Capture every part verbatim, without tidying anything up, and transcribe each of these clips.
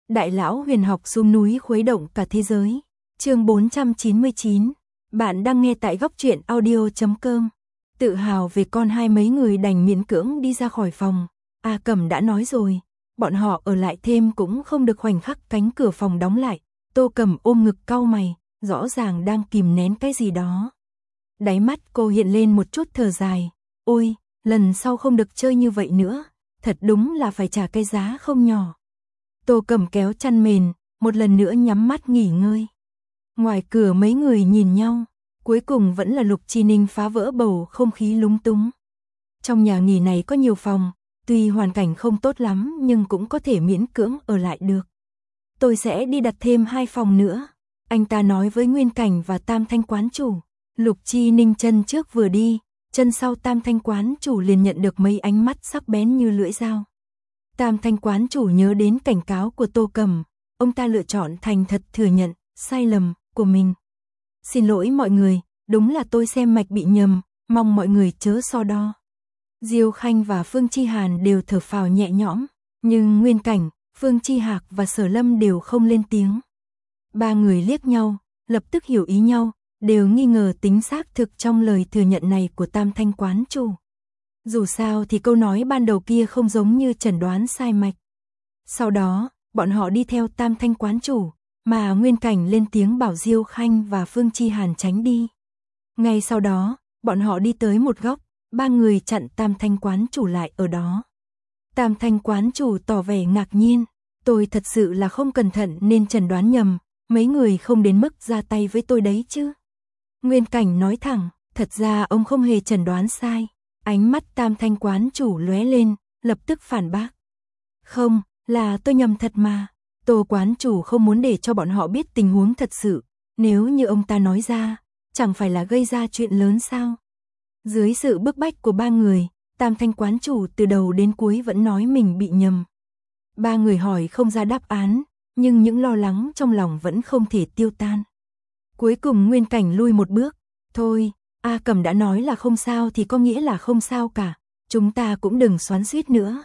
Đại lão huyền học xuống núi khuấy động cả thế giới. Chương bốn trăm chín mươi chín. Bạn đang nghe tại góc truyện audio chấm com. Tự hào về con hai mấy người đành miễn cưỡng đi ra khỏi phòng. A Cẩm đã nói rồi, bọn họ ở lại thêm cũng không được. Khoảnh khắc cánh cửa phòng đóng lại, Tô Cẩm ôm ngực cau mày, rõ ràng đang kìm nén cái gì đó. Đáy mắt cô hiện lên một chút thở dài. Ôi, lần sau không được chơi như vậy nữa, thật đúng là phải trả cái giá không nhỏ. Tô Cẩm kéo chăn mền, một lần nữa nhắm mắt nghỉ ngơi. Ngoài cửa mấy người nhìn nhau, cuối cùng vẫn là Lục Chi Ninh phá vỡ bầu không khí lúng túng. Trong nhà nghỉ này có nhiều phòng, tuy hoàn cảnh không tốt lắm nhưng cũng có thể miễn cưỡng ở lại được. Tôi sẽ đi đặt thêm hai phòng nữa, anh ta nói với Nguyên Cảnh và Tam Thanh quán chủ. Lục Chi Ninh chân trước vừa đi, chân sau Tam Thanh quán chủ liền nhận được mấy ánh mắt sắc bén như lưỡi dao. Tam Thanh quán chủ nhớ đến cảnh cáo của Tô Cẩm, ông ta lựa chọn thành thật thừa nhận sai lầm của mình. Xin lỗi mọi người, đúng là tôi xem mạch bị nhầm, mong mọi người chớ so đo. Diêu Khanh và Phương Chi Hàn đều thở phào nhẹ nhõm, nhưng Nguyên Cảnh, Phương Chi Hạc và Sở Lâm đều không lên tiếng. Ba người liếc nhau, lập tức hiểu ý nhau, đều nghi ngờ tính xác thực trong lời thừa nhận này của Tam Thanh quán chủ. Dù sao thì câu nói ban đầu kia không giống như chẩn đoán sai mạch. Sau đó, bọn họ đi theo Tam Thanh quán chủ, mà Nguyên Cảnh lên tiếng bảo Diêu Khanh và Phương Chi Hàn tránh đi. Ngay sau đó, bọn họ đi tới một góc, ba người chặn Tam Thanh quán chủ lại ở đó. Tam Thanh quán chủ tỏ vẻ ngạc nhiên, tôi thật sự là không cẩn thận nên chẩn đoán nhầm, mấy người không đến mức ra tay với tôi đấy chứ. Nguyên Cảnh nói thẳng, thật ra ông không hề chẩn đoán sai. Ánh mắt Tam Thanh quán chủ lóe lên, lập tức phản bác. Không, là tôi nhầm thật mà. Tô quán chủ không muốn để cho bọn họ biết tình huống thật sự. Nếu như ông ta nói ra, chẳng phải là gây ra chuyện lớn sao? Dưới sự bức bách của ba người, Tam Thanh quán chủ từ đầu đến cuối vẫn nói mình bị nhầm. Ba người hỏi không ra đáp án, nhưng những lo lắng trong lòng vẫn không thể tiêu tan. Cuối cùng Nguyên Cảnh lui một bước. Thôi, A Cẩm đã nói là không sao thì có nghĩa là không sao cả, chúng ta cũng đừng xoắn xuýt nữa.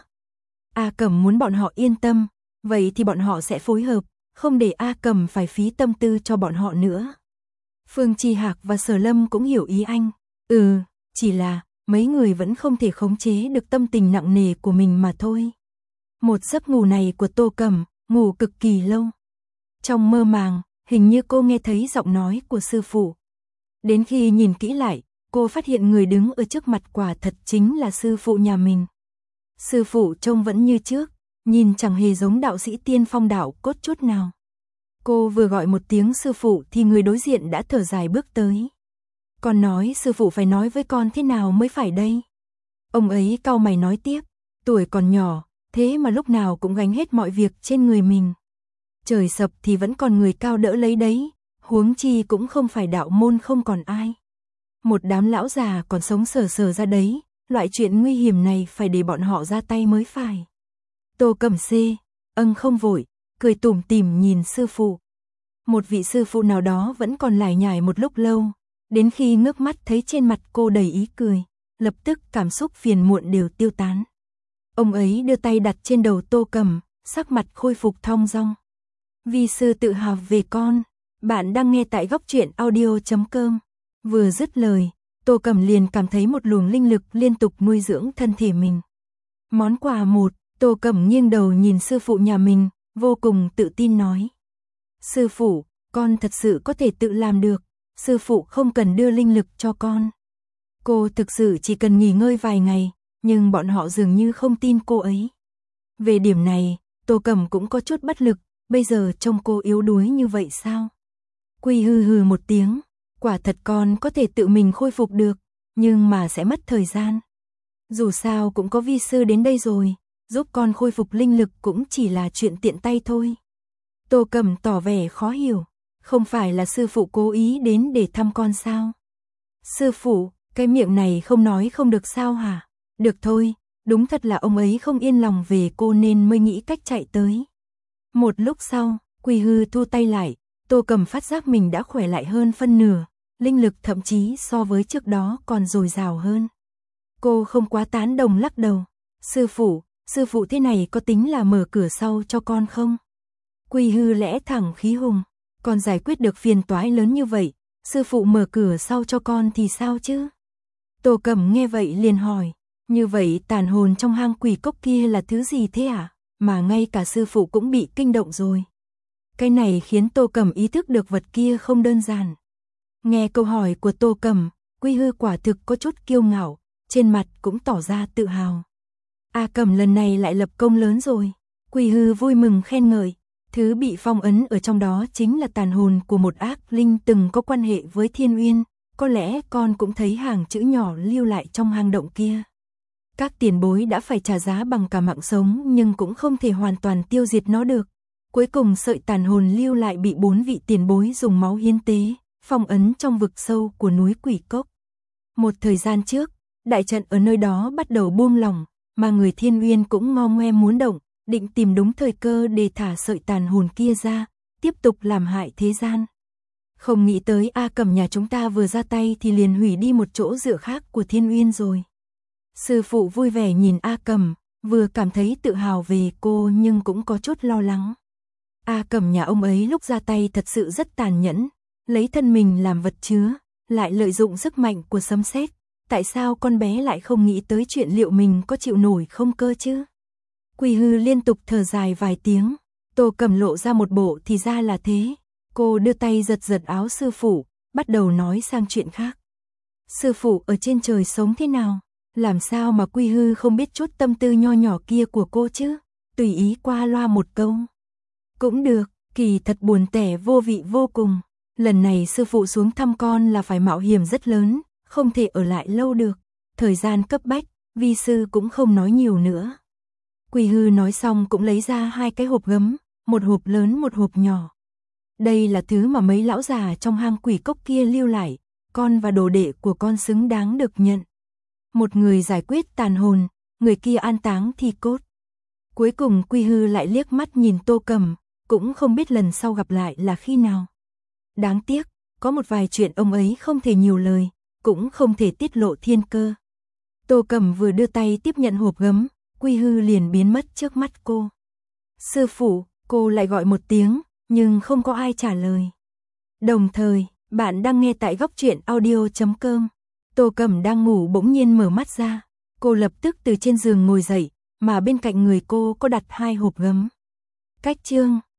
A Cẩm muốn bọn họ yên tâm, vậy thì bọn họ sẽ phối hợp, không để A Cẩm phải phí tâm tư cho bọn họ nữa. Phương Chi Hạc và Sở Lâm cũng hiểu ý anh. Ừ, chỉ là mấy người vẫn không thể khống chế được tâm tình nặng nề của mình mà thôi. Một giấc ngủ này của Tô Cẩm, ngủ cực kỳ lâu. Trong mơ màng, hình như cô nghe thấy giọng nói của sư phụ. Đến khi nhìn kỹ lại, cô phát hiện người đứng ở trước mặt quả thật chính là sư phụ nhà mình. Sư phụ trông vẫn như trước, nhìn chẳng hề giống đạo sĩ tiên phong đạo cốt chút nào. Cô vừa gọi một tiếng sư phụ thì người đối diện đã thở dài bước tới. Con nói sư phụ phải nói với con thế nào mới phải đây? Ông ấy cau mày nói tiếp, tuổi còn nhỏ, thế mà lúc nào cũng gánh hết mọi việc trên người mình. Trời sập thì vẫn còn người cao đỡ lấy đấy, huống chi cũng không phải đạo môn không còn ai. Một đám lão già còn sống sờ sờ ra đấy, loại chuyện nguy hiểm này phải để bọn họ ra tay mới phải. Tô Cẩm xê, âng không vội, cười tủm tỉm nhìn sư phụ. Một vị sư phụ nào đó vẫn còn lải nhải một lúc lâu, đến khi ngước mắt thấy trên mặt cô đầy ý cười, lập tức cảm xúc phiền muộn đều tiêu tán. Ông ấy đưa tay đặt trên đầu Tô Cẩm, sắc mặt khôi phục thong dong. Vi sư tự hào về con. Bạn đang nghe tại góc truyện audio chấm com. Vừa dứt lời, Tô Cẩm liền cảm thấy một luồng linh lực liên tục nuôi dưỡng thân thể mình. Món quà một, Tô Cẩm nghiêng đầu nhìn sư phụ nhà mình, vô cùng tự tin nói. Sư phụ, con thật sự có thể tự làm được, sư phụ không cần đưa linh lực cho con. Cô thực sự chỉ cần nghỉ ngơi vài ngày, nhưng bọn họ dường như không tin cô ấy. Về điểm này, Tô Cẩm cũng có chút bất lực, bây giờ trông cô yếu đuối như vậy sao? Quy hừ hừ một tiếng, quả thật con có thể tự mình khôi phục được, nhưng mà sẽ mất thời gian. Dù sao cũng có vi sư đến đây rồi, giúp con khôi phục linh lực cũng chỉ là chuyện tiện tay thôi. Tô Cẩm tỏ vẻ khó hiểu, không phải là sư phụ cố ý đến để thăm con sao? Sư phụ, cái miệng này không nói không được sao hả? Được thôi, đúng thật là ông ấy không yên lòng về cô nên mới nghĩ cách chạy tới. Một lúc sau, Quy Hư thu tay lại, Tô Cẩm phát giác mình đã khỏe lại hơn phân nửa, linh lực thậm chí so với trước đó còn dồi dào hơn. Cô không quá tán đồng lắc đầu. Sư phụ, sư phụ thế này có tính là mở cửa sau cho con không? Quy Hư lẽ thẳng khí hùng, con giải quyết được phiền toái lớn như vậy, sư phụ mở cửa sau cho con thì sao chứ? Tô Cẩm nghe vậy liền hỏi, như vậy tàn hồn trong hang quỷ cốc kia là thứ gì thế à? Mà ngay cả sư phụ cũng bị kinh động rồi. Cái này khiến Tô Cẩm ý thức được vật kia không đơn giản. Nghe câu hỏi của Tô Cẩm, Quy Hư quả thực có chút kiêu ngạo, trên mặt cũng tỏ ra tự hào. A Cẩm lần này lại lập công lớn rồi. Quy Hư vui mừng khen ngợi, thứ bị phong ấn ở trong đó chính là tàn hồn của một ác linh từng có quan hệ với Thiên Uyên, có lẽ con cũng thấy hàng chữ nhỏ lưu lại trong hang động kia. Các tiền bối đã phải trả giá bằng cả mạng sống nhưng cũng không thể hoàn toàn tiêu diệt nó được. Cuối cùng sợi tàn hồn lưu lại bị bốn vị tiền bối dùng máu hiến tế, phong ấn trong vực sâu của núi Quỷ Cốc. Một thời gian trước, đại trận ở nơi đó bắt đầu buông lỏng, mà người Thiên Uyên cũng ngo ngoe muốn động, định tìm đúng thời cơ để thả sợi tàn hồn kia ra, tiếp tục làm hại thế gian. Không nghĩ tới A Cẩm nhà chúng ta vừa ra tay thì liền hủy đi một chỗ dựa khác của Thiên Uyên rồi. Sư phụ vui vẻ nhìn A Cẩm, vừa cảm thấy tự hào về cô nhưng cũng có chút lo lắng. A Cẩm nhà ông ấy lúc ra tay thật sự rất tàn nhẫn, lấy thân mình làm vật chứa, lại lợi dụng sức mạnh của sấm sét. Tại sao con bé lại không nghĩ tới chuyện liệu mình có chịu nổi không cơ chứ? Quy Hư liên tục thở dài vài tiếng, Tô Cẩm lộ ra một bộ thì ra là thế. Cô đưa tay giật giật áo sư phụ, bắt đầu nói sang chuyện khác. Sư phụ ở trên trời sống thế nào? Làm sao mà Quy Hư không biết chút tâm tư nho nhỏ kia của cô chứ? Tùy ý qua loa một câu. Cũng được, kỳ thật buồn tẻ vô vị vô cùng. Lần này sư phụ xuống thăm con là phải mạo hiểm rất lớn, không thể ở lại lâu được. Thời gian cấp bách, vi sư cũng không nói nhiều nữa. Quy Hư nói xong cũng lấy ra hai cái hộp gấm, một hộp lớn một hộp nhỏ. Đây là thứ mà mấy lão già trong hang quỷ cốc kia lưu lại, con và đồ đệ của con xứng đáng được nhận. Một người giải quyết tàn hồn, người kia an táng thi cốt. Cuối cùng Quy Hư lại liếc mắt nhìn Tô Cẩm, cũng không biết lần sau gặp lại là khi nào. Đáng tiếc, có một vài chuyện ông ấy không thể nhiều lời, cũng không thể tiết lộ thiên cơ. Tô Cẩm vừa đưa tay tiếp nhận hộp gấm, Quy Hư liền biến mất trước mắt cô. Sư phụ, cô lại gọi một tiếng, nhưng không có ai trả lời. Đồng thời, bạn đang nghe tại góc truyện audio chấm com. Tô Cẩm đang ngủ bỗng nhiên mở mắt ra. Cô lập tức từ trên giường ngồi dậy, mà bên cạnh người cô có đặt hai hộp gấm. Cách chương